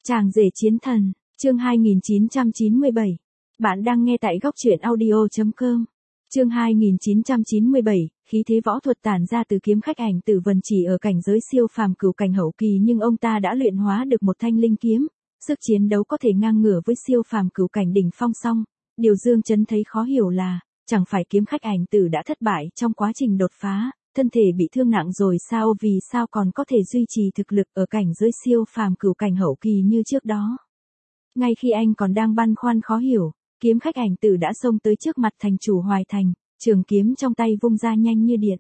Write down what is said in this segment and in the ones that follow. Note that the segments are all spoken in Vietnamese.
Chàng rể chiến thần, chương 2997. Bạn đang nghe tại góc truyện audio.com. Chương 2997, khí thế võ thuật tản ra từ kiếm khách ảnh tử vần chỉ ở cảnh giới siêu phàm cửu cảnh hậu kỳ, nhưng ông ta đã luyện hóa được một thanh linh kiếm, sức chiến đấu có thể ngang ngửa với siêu phàm cửu cảnh đỉnh phong song. Điều Dương Chấn thấy khó hiểu là, chẳng phải kiếm khách ảnh tử đã thất bại trong quá trình đột phá, thân thể bị thương nặng rồi sao, vì sao còn có thể duy trì thực lực ở cảnh giới siêu phàm cửu cảnh hậu kỳ như trước đó. Ngay khi anh còn đang băn khoăn khó hiểu, kiếm khách ảnh tử đã xông tới trước mặt thành chủ Hoài Thành, trường kiếm trong tay vung ra nhanh như điện.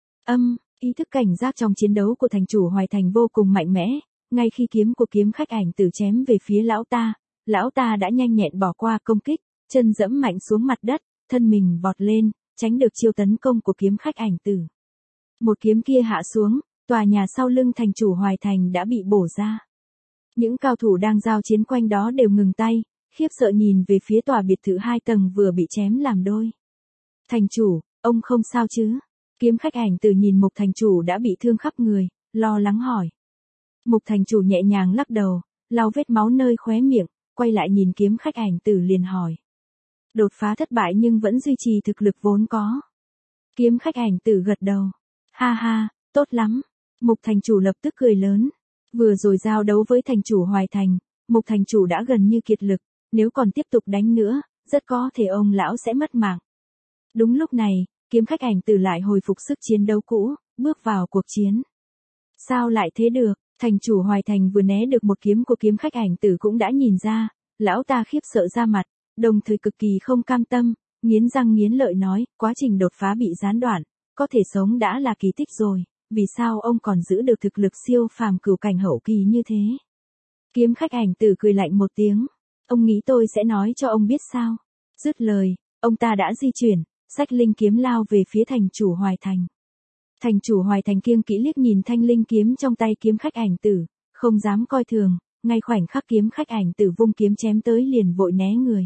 Ý thức cảnh giác trong chiến đấu của thành chủ Hoài Thành vô cùng mạnh mẽ, ngay khi kiếm của kiếm khách ảnh tử chém về phía lão ta đã nhanh nhẹn bỏ qua công kích, chân dẫm mạnh xuống mặt đất, thân mình vọt lên, tránh được chiêu tấn công của kiếm khách ảnh tử. Một kiếm kia hạ xuống, tòa nhà sau lưng thành chủ Hoài Thành đã bị bổ ra. Những cao thủ đang giao chiến quanh đó đều ngừng tay, khiếp sợ nhìn về phía tòa biệt thự 2 tầng vừa bị chém làm đôi. Thành chủ, ông không sao chứ? Kiếm khách ảnh tử nhìn Mục thành chủ đã bị thương khắp người, lo lắng hỏi. Mục thành chủ nhẹ nhàng lắc đầu, lau vết máu nơi khóe miệng, quay lại nhìn kiếm khách ảnh tử liền hỏi. Đột phá thất bại nhưng vẫn duy trì thực lực vốn có. Kiếm khách ảnh tử gật đầu. Ha ha, tốt lắm. Mục thành chủ lập tức cười lớn. Vừa rồi giao đấu với thành chủ Hoài Thành, Mục thành chủ đã gần như kiệt lực, nếu còn tiếp tục đánh nữa, rất có thể ông lão sẽ mất mạng. Đúng lúc này, kiếm khách ảnh tử lại hồi phục sức chiến đấu cũ, bước vào cuộc chiến. Sao lại thế được? Thành chủ Hoài Thành vừa né được một kiếm của kiếm khách ảnh tử cũng đã nhìn ra, lão ta khiếp sợ ra mặt, đồng thời cực kỳ không cam tâm, nghiến răng nghiến lợi nói, quá trình đột phá bị gián đoạn, có thể sống đã là kỳ tích rồi, vì sao ông còn giữ được thực lực siêu phàm cửu cảnh hậu kỳ như thế? Kiếm khách ảnh tử cười lạnh một tiếng, ông nghĩ tôi sẽ nói cho ông biết sao? Dứt lời, ông ta đã di chuyển, xách linh kiếm lao về phía thành chủ Hoài Thành. Thành chủ Hoài Thành kiêng kỹ liếc nhìn thanh linh kiếm trong tay kiếm khách ảnh tử, không dám coi thường, ngay khoảnh khắc kiếm khách ảnh tử vung kiếm chém tới liền vội né người.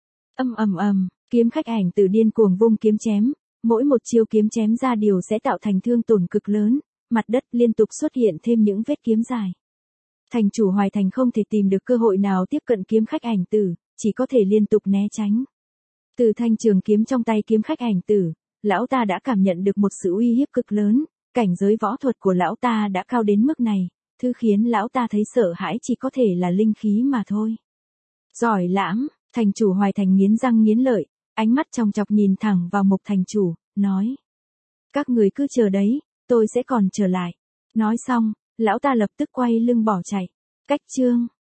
Kiếm khách ảnh tử điên cuồng vung kiếm chém, mỗi một chiêu kiếm chém ra đều sẽ tạo thành thương tổn cực lớn, mặt đất liên tục xuất hiện thêm những vết kiếm dài. Thành chủ Hoài Thành không thể tìm được cơ hội nào tiếp cận kiếm khách ảnh tử, chỉ có thể liên tục né tránh. Từ thanh trường kiếm trong tay kiếm khách ảnh tử, lão ta đã cảm nhận được một sự uy hiếp cực lớn, cảnh giới võ thuật của lão ta đã cao đến mức này, thứ khiến lão ta thấy sợ hãi chỉ có thể là linh khí mà thôi. Giỏi lắm, thành chủ Hoài Thành nghiến răng nghiến lợi, ánh mắt chòng chọc nhìn thẳng vào Mục thành chủ, nói. Các người cứ chờ đấy, tôi sẽ còn trở lại. Nói xong, lão ta lập tức quay lưng bỏ chạy. Cách chương